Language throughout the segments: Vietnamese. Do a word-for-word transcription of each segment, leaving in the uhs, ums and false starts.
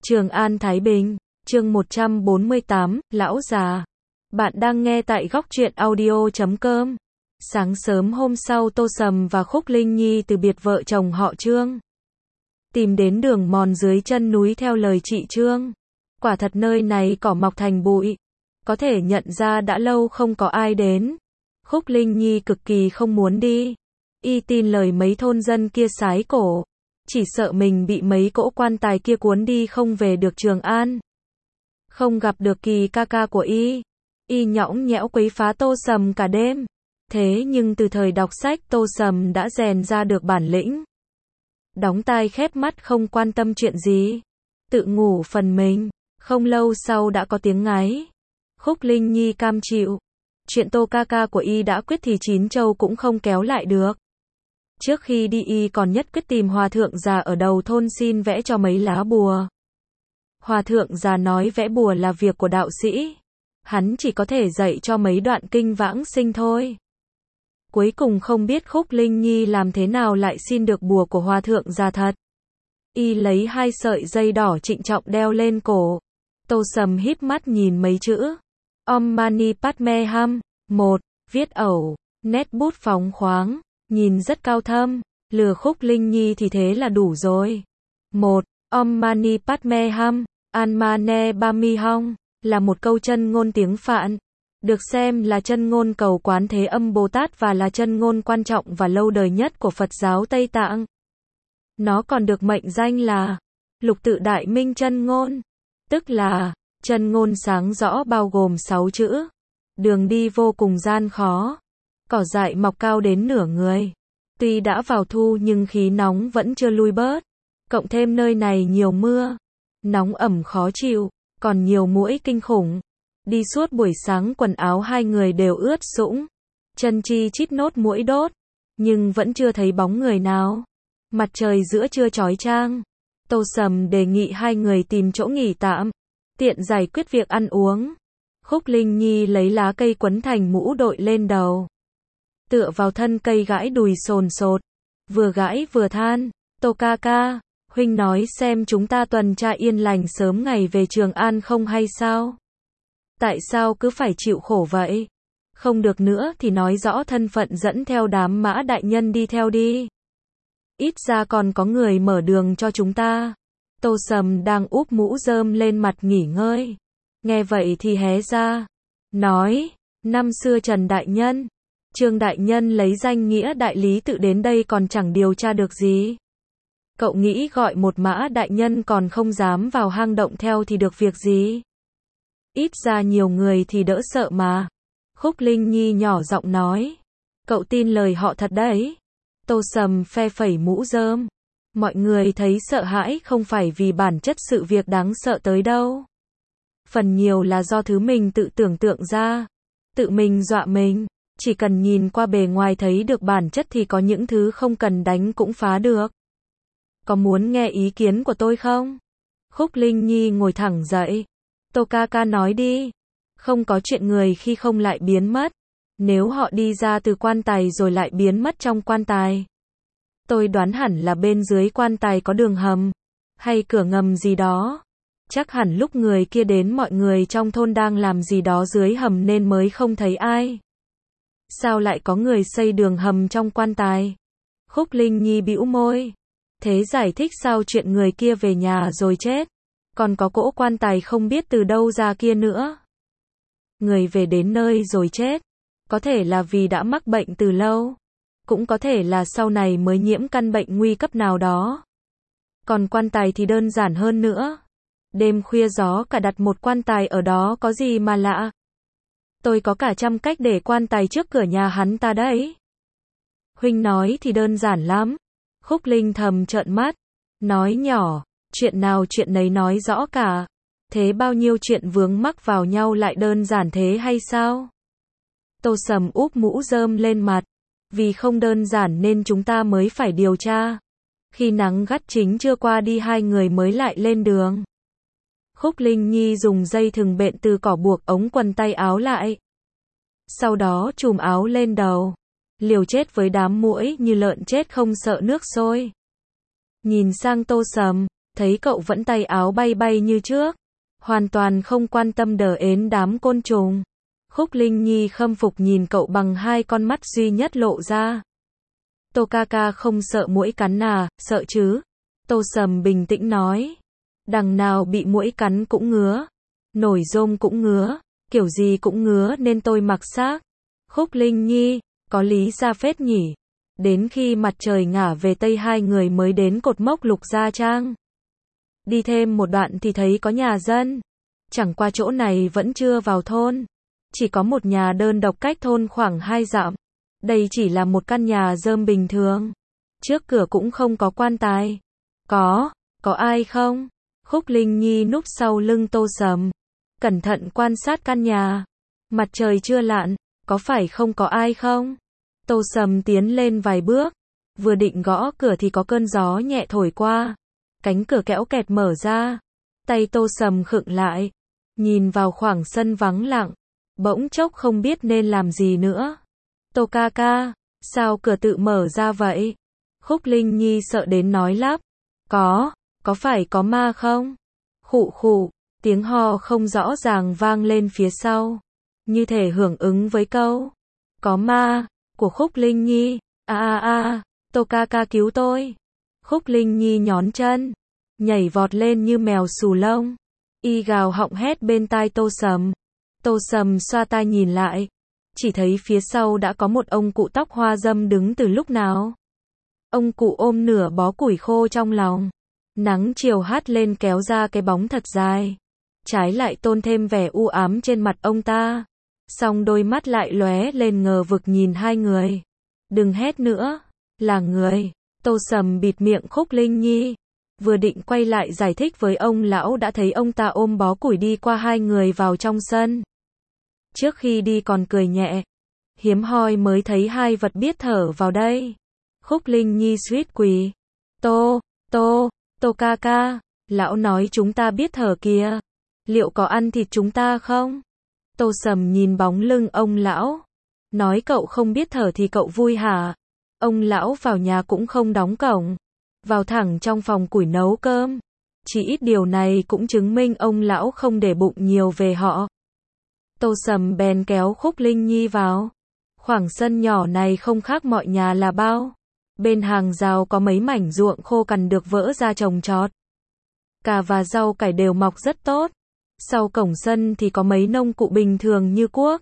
Trường An Thái Bình, chương một trăm bốn mươi tám, Lão già. Bạn đang nghe tại góc truyện audio chấm com. Sáng sớm hôm sau Tô Sầm và Khúc Linh Nhi từ biệt vợ chồng họ Trương. Tìm đến đường mòn dưới chân núi theo lời chị Trương. Quả thật nơi này cỏ mọc thành bụi. Có thể nhận ra đã lâu không có ai đến. Khúc Linh Nhi cực kỳ không muốn đi. Y tin lời mấy thôn dân kia sái cổ. Chỉ sợ mình bị mấy cỗ quan tài kia cuốn đi không về được Trường An. Không gặp được Kỳ ca ca của Y. Y nhõng nhẽo quấy phá Tô Sầm cả đêm. Thế nhưng từ thời đọc sách Tô Sầm đã rèn ra được bản lĩnh. Đóng tai khép mắt không quan tâm chuyện gì. Tự ngủ phần mình. Không lâu sau đã có tiếng ngáy. Khúc Linh Nhi cam chịu. Chuyện Tô ca ca của Y đã quyết thì chín châu cũng không kéo lại được. Trước khi đi Y còn nhất quyết tìm hòa thượng già ở đầu thôn xin vẽ cho mấy lá bùa. Hòa thượng già nói vẽ bùa là việc của đạo sĩ. Hắn chỉ có thể dạy cho mấy đoạn kinh vãng sinh thôi. Cuối cùng không biết Khúc Linh Nhi làm thế nào lại xin được bùa của hòa thượng già thật. Y lấy hai sợi dây đỏ trịnh trọng đeo lên cổ. Tô Sầm híp mắt nhìn mấy chữ. Om Mani Padme Hum. Một. Viết ẩu. Nét bút phóng khoáng. Nhìn rất cao thâm. Lừa Khúc Linh Nhi thì thế là đủ rồi. Một. Om Mani Padme Hum. An Mane Bami Hong. Là một câu chân ngôn tiếng Phạn. Được xem là chân ngôn cầu Quán Thế Âm Bồ Tát và là chân ngôn quan trọng và lâu đời nhất của Phật giáo Tây Tạng. Nó còn được mệnh danh là Lục Tự Đại Minh chân ngôn. Tức là chân ngôn sáng rõ bao gồm sáu chữ. Đường đi vô cùng gian khó. Cỏ dại mọc cao đến nửa người. Tuy đã vào thu nhưng khí nóng vẫn chưa lui bớt. Cộng thêm nơi này nhiều mưa. Nóng ẩm khó chịu. Còn nhiều muỗi kinh khủng. Đi suốt buổi sáng quần áo hai người đều ướt sũng. Chân chi chít nốt muỗi đốt. Nhưng vẫn chưa thấy bóng người nào. Mặt trời giữa trưa chói chang. Tô Sầm đề nghị hai người tìm chỗ nghỉ tạm. Tiện giải quyết việc ăn uống. Khúc Linh Nhi lấy lá cây quấn thành mũ đội lên đầu. Tựa vào thân cây gãi đùi sồn sột. Vừa gãi vừa than. Tô ca ca, huynh nói xem chúng ta tuần tra yên lành sớm ngày về Trường An không hay sao? Tại sao cứ phải chịu khổ vậy? Không được nữa thì nói rõ thân phận dẫn theo đám Mã đại nhân đi theo đi. Ít ra còn có người mở đường cho chúng ta. Tô Sầm đang úp mũ rơm lên mặt nghỉ ngơi. Nghe vậy thì hé ra. Nói, năm xưa Trần đại nhân, Trương đại nhân lấy danh nghĩa đại lý tự đến đây còn chẳng điều tra được gì. Cậu nghĩ gọi một Mã đại nhân còn không dám vào hang động theo thì được việc gì? Ít ra nhiều người thì đỡ sợ mà. Khúc Linh Nhi nhỏ giọng nói. Cậu tin lời họ thật đấy. Tô Sầm phe phẩy mũ rơm. Mọi người thấy sợ hãi không phải vì bản chất sự việc đáng sợ tới đâu. Phần nhiều là do thứ mình tự tưởng tượng ra. Tự mình dọa mình. Chỉ cần nhìn qua bề ngoài thấy được bản chất thì có những thứ không cần đánh cũng phá được. Có muốn nghe ý kiến của tôi không? Khúc Linh Nhi ngồi thẳng dậy. Tô ca ca nói đi. Không có chuyện người khi không lại biến mất. Nếu họ đi ra từ quan tài rồi lại biến mất trong quan tài. Tôi đoán hẳn là bên dưới quan tài có đường hầm. Hay cửa ngầm gì đó. Chắc hẳn lúc người kia đến mọi người trong thôn đang làm gì đó dưới hầm nên mới không thấy ai. Sao lại có người xây đường hầm trong quan tài? Khúc Linh Nhi bĩu môi. Thế giải thích sao chuyện người kia về nhà rồi chết. Còn có cỗ quan tài không biết từ đâu ra kia nữa. Người về đến nơi rồi chết. Có thể là vì đã mắc bệnh từ lâu. Cũng có thể là sau này mới nhiễm căn bệnh nguy cấp nào đó. Còn quan tài thì đơn giản hơn nữa. Đêm khuya gió cả đặt một quan tài ở đó có gì mà lạ. Tôi có cả trăm cách để quan tài trước cửa nhà hắn ta đấy. Huynh nói thì đơn giản lắm. Khúc Linh thầm trợn mắt. Nói nhỏ. Chuyện nào chuyện nấy nói rõ cả. Thế bao nhiêu chuyện vướng mắc vào nhau lại đơn giản thế hay sao? Tô Sầm úp mũ rơm lên mặt. Vì không đơn giản nên chúng ta mới phải điều tra. Khi nắng gắt chính chưa qua đi hai người mới lại lên đường. Khúc Linh Nhi dùng dây thừng bện từ cỏ buộc ống quần tay áo lại. Sau đó chùm áo lên đầu. Liều chết với đám muỗi như lợn chết không sợ nước sôi. Nhìn sang Tô Sầm. thấy cậu vẫn tay áo bay bay như trước, hoàn toàn không quan tâm đờ ến đám côn trùng. Khúc Linh Nhi khâm phục nhìn cậu bằng hai con mắt duy nhất lộ ra. Tô ca ca không sợ muỗi cắn à, sợ chứ? Tô Sầm bình tĩnh nói. Đằng nào bị muỗi cắn cũng ngứa, nổi rôm cũng ngứa, kiểu gì cũng ngứa nên tôi mặc xác. Khúc Linh Nhi, có lý ra phết nhỉ. Đến khi mặt trời ngả về tây hai người mới đến cột mốc Lục Gia Trang. Đi thêm một đoạn thì thấy có nhà dân. Chẳng qua chỗ này vẫn chưa vào thôn. Chỉ có một nhà đơn độc cách thôn khoảng hai dặm. Đây chỉ là một căn nhà rơm bình thường. Trước cửa cũng không có quan tài. Có, có ai không? Khúc Linh Nhi núp sau lưng Tô Sầm. Cẩn thận quan sát căn nhà. Mặt trời chưa lặn, có phải không có ai không? Tô Sầm tiến lên vài bước. Vừa định gõ cửa thì có cơn gió nhẹ thổi qua. Cánh cửa kẽo kẹt mở ra. Tay Tô Sầm khựng lại. Nhìn vào khoảng sân vắng lặng. Bỗng chốc không biết nên làm gì nữa. Tô ca ca, sao cửa tự mở ra vậy? Khúc Linh Nhi sợ đến nói lắp. Có, có phải có ma không? Khụ khụ, tiếng ho không rõ ràng vang lên phía sau. Như thể hưởng ứng với câu có ma của Khúc Linh Nhi. A a a, Tô ca ca cứu tôi. Khúc Linh Nhi nhón chân, nhảy vọt lên như mèo xù lông. Y gào họng hét bên tai Tô Sầm. Tô Sầm xoa tai nhìn lại, chỉ thấy phía sau đã có một ông cụ tóc hoa râm đứng từ lúc nào. Ông cụ ôm nửa bó củi khô trong lòng. Nắng chiều hắt lên kéo ra cái bóng thật dài. Trái lại tôn thêm vẻ u ám trên mặt ông ta. Song đôi mắt lại lóe lên ngờ vực nhìn hai người. Đừng hét nữa, là người. Tô Sầm bịt miệng Khúc Linh Nhi. Vừa định quay lại giải thích với ông lão đã thấy ông ta ôm bó củi đi qua hai người vào trong sân. Trước khi đi còn cười nhẹ. Hiếm hoi mới thấy hai vật biết thở vào đây. Khúc Linh Nhi suýt quỳ. Tô, tô, tô ca ca. Lão nói chúng ta biết thở kìa. Liệu có ăn thịt chúng ta không? Tô Sầm nhìn bóng lưng ông lão. Nói cậu không biết thở thì cậu vui hả? Ông lão vào nhà cũng không đóng cổng. Vào thẳng trong phòng củi nấu cơm. Chỉ ít điều này cũng chứng minh ông lão không để bụng nhiều về họ. Tô Sầm bèn kéo Khúc Linh Nhi vào. Khoảng sân nhỏ này không khác mọi nhà là bao. Bên hàng rào có mấy mảnh ruộng khô cằn được vỡ ra trồng trọt. Cà và rau cải đều mọc rất tốt. Sau cổng sân thì có mấy nông cụ bình thường như cuốc,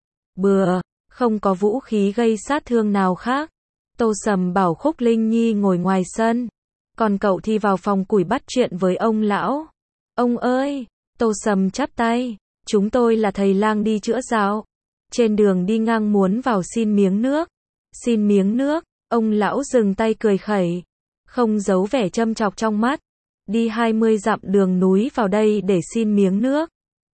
bừa, không có vũ khí gây sát thương nào khác. Tô Sầm bảo Khúc Linh Nhi ngồi ngoài sân. Còn cậu thì vào phòng củi bắt chuyện với ông lão. Ông ơi, Tô Sầm chắp tay. Chúng tôi là thầy lang đi chữa dạo. Trên đường đi ngang muốn vào xin miếng nước. Xin miếng nước, ông lão dừng tay cười khẩy. Không giấu vẻ châm chọc trong mắt. Đi hai mươi dặm đường núi vào đây để xin miếng nước.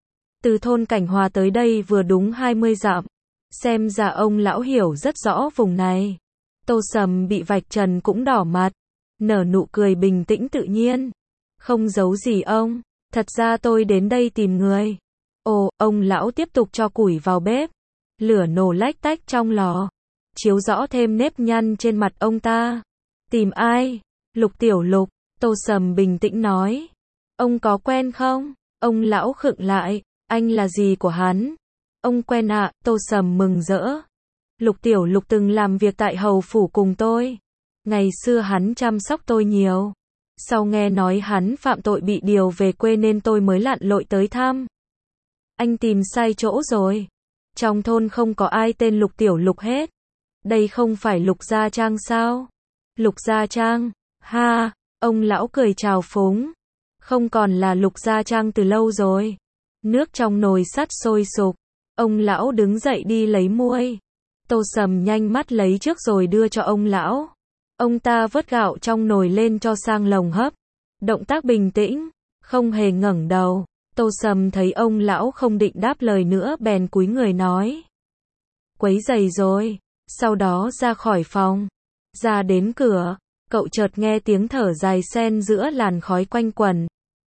Từ thôn Cảnh Hòa tới đây vừa đúng hai mươi dặm. Xem ra ông lão hiểu rất rõ vùng này. Tô Sầm bị vạch trần cũng đỏ mặt. Nở nụ cười bình tĩnh tự nhiên. Không giấu gì ông. Thật ra tôi đến đây tìm người. Ồ, ông lão tiếp tục cho củi vào bếp. Lửa nổ lách tách trong lò. Chiếu rõ thêm nếp nhăn trên mặt ông ta. Tìm ai? Lục Tiểu Lục. Tô Sầm bình tĩnh nói. Ông có quen không? Ông lão khựng lại. Anh là gì của hắn? Ông quen ạ. À, Tô Sầm mừng rỡ. Lục Tiểu Lục từng làm việc tại hầu phủ cùng tôi. Ngày xưa hắn chăm sóc tôi nhiều. Sau nghe nói hắn phạm tội bị điều về quê nên tôi mới lặn lội tới thăm. Anh tìm sai chỗ rồi. Trong thôn không có ai tên Lục Tiểu Lục hết. Đây không phải Lục Gia Trang sao? Lục Gia Trang? Ha, ông lão cười trào phúng. Không còn là Lục Gia Trang từ lâu rồi. Nước trong nồi sắt sôi sục. Ông lão đứng dậy đi lấy muôi. Tô Sầm nhanh mắt lấy trước rồi đưa cho ông lão. Ông ta vớt gạo trong nồi lên cho sang lồng hấp. Động tác bình tĩnh, không hề ngẩng đầu. Tô Sầm thấy ông lão không định đáp lời nữa bèn cúi người nói. Quấy rầy rồi. Sau đó ra khỏi phòng. Ra đến cửa, cậu chợt nghe tiếng thở dài xen giữa làn khói quanh quẩn.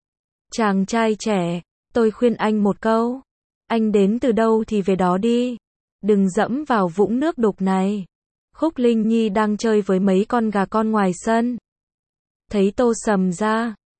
Chàng trai trẻ, tôi khuyên anh một câu. Anh đến từ đâu thì về đó đi. Đừng dẫm vào vũng nước đục này. Khúc Linh Nhi đang chơi với mấy con gà con ngoài sân. Thấy Tô Sầm ra,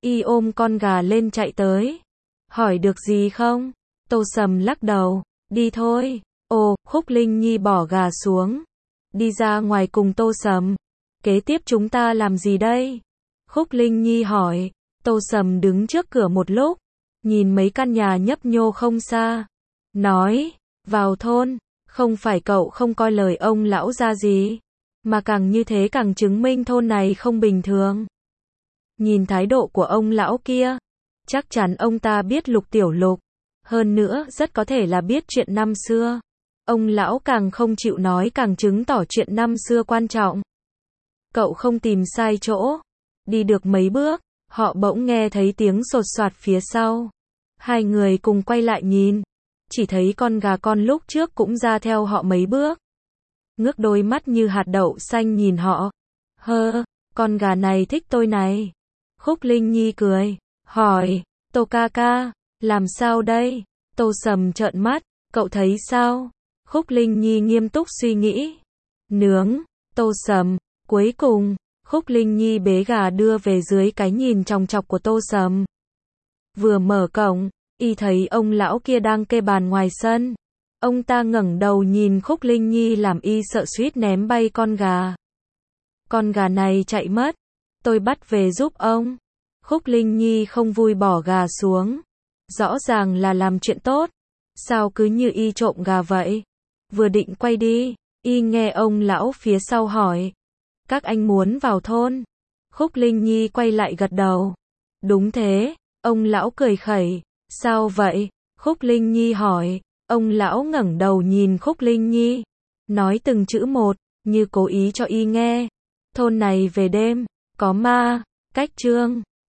Y ôm con gà lên chạy tới. Hỏi được gì không? Tô Sầm lắc đầu. Đi thôi. Ồ, Khúc Linh Nhi bỏ gà xuống. Đi ra ngoài cùng Tô Sầm. Kế tiếp chúng ta làm gì đây? Khúc Linh Nhi hỏi. Tô Sầm đứng trước cửa một lúc. Nhìn mấy căn nhà nhấp nhô không xa. Nói. Vào thôn. Không phải cậu không coi lời ông lão ra gì. Mà càng như thế càng chứng minh thôn này không bình thường. Nhìn thái độ của ông lão kia. Chắc chắn ông ta biết Lục Tiểu Lục. Hơn nữa rất có thể là biết chuyện năm xưa. Ông lão càng không chịu nói càng chứng tỏ chuyện năm xưa quan trọng. Cậu không tìm sai chỗ. Đi được mấy bước, họ bỗng nghe thấy tiếng sột soạt phía sau. Hai người cùng quay lại nhìn. Chỉ thấy con gà con lúc trước cũng ra theo họ mấy bước. Ngước đôi mắt như hạt đậu xanh nhìn họ. Hơ, con gà này thích tôi này. Khúc Linh Nhi cười. Hỏi, Tô ca ca, làm sao đây? Tô Sầm trợn mắt, cậu thấy sao? Khúc Linh Nhi nghiêm túc suy nghĩ. Nướng, Tô Sầm, cuối cùng, Khúc Linh Nhi bế gà đưa về dưới cái nhìn chòng chọc của Tô Sầm. Vừa mở cổng, y thấy ông lão kia đang kê bàn ngoài sân. Ông ta ngẩng đầu nhìn Khúc Linh Nhi làm y sợ suýt ném bay con gà. Con gà này chạy mất, tôi bắt về giúp ông. Khúc Linh Nhi không vui bỏ gà xuống. Rõ ràng là làm chuyện tốt. Sao cứ như y trộm gà vậy? Vừa định quay đi, y nghe ông lão phía sau hỏi. Các anh muốn vào thôn? Khúc Linh Nhi quay lại gật đầu. Đúng thế, ông lão cười khẩy. Sao vậy? Khúc Linh Nhi hỏi. Ông lão ngẩng đầu nhìn Khúc Linh Nhi. Nói từng chữ một, như cố ý cho y nghe. Thôn này về đêm, có ma, cách trương.